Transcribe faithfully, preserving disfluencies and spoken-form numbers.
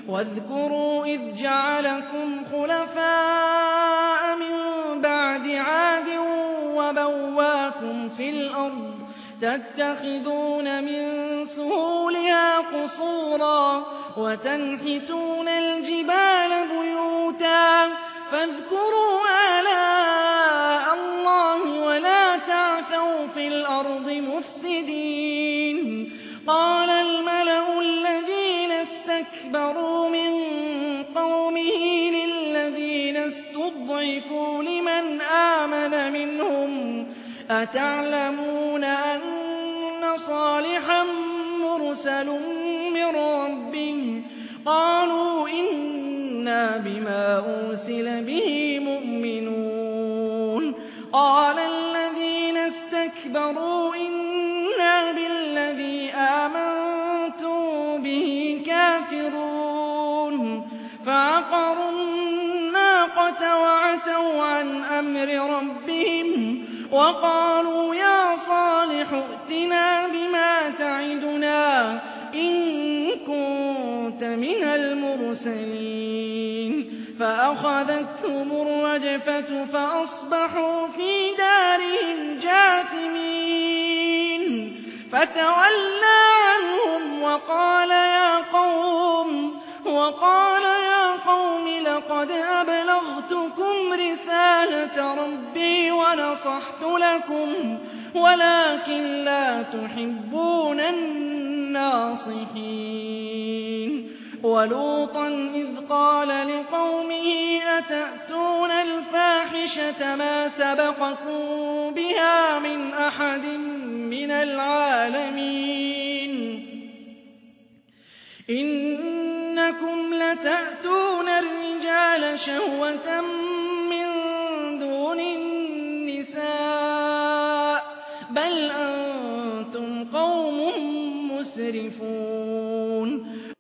واذكروا إذ جعلكم خلفاء من بعد عاد وبواكم في الأرض تتخذون من سهولها قصورا وتنحتون الجبال بيوتا فاذكروا آلاء الله ولا تعثوا في الأرض مفسدين قال الملأ الذين استكبروا من قومه للذين استضعفوا لمن آمن منهم أتعلمون أن صالحا مرسل من ربه قالوا إنا بما أرسل به مؤمنون قال الذين استكبروا إنا بالذي آمنتم به كافرون فعقروا الناقة وعتوا عن أمر ربهم وقالوا يا صالح ائتنا بما تعدنا إن كنت من المرسلين فأخذتهم الرجفة فأصبحوا في دارهم جاثمين فتولى عنهم وقال يا قوم وقال يا قوم لقد أبلغتكم رسالة ربي ونصحت لكم ولكن لا تحبون الناصحين ولوطا إذ قال لقومه أتأتون الفاحشة ما سبقكم بها من أحد من العالمين إنكم لتأتون الرجال شهوة من دون النساء بل أنتم قوم مسرفون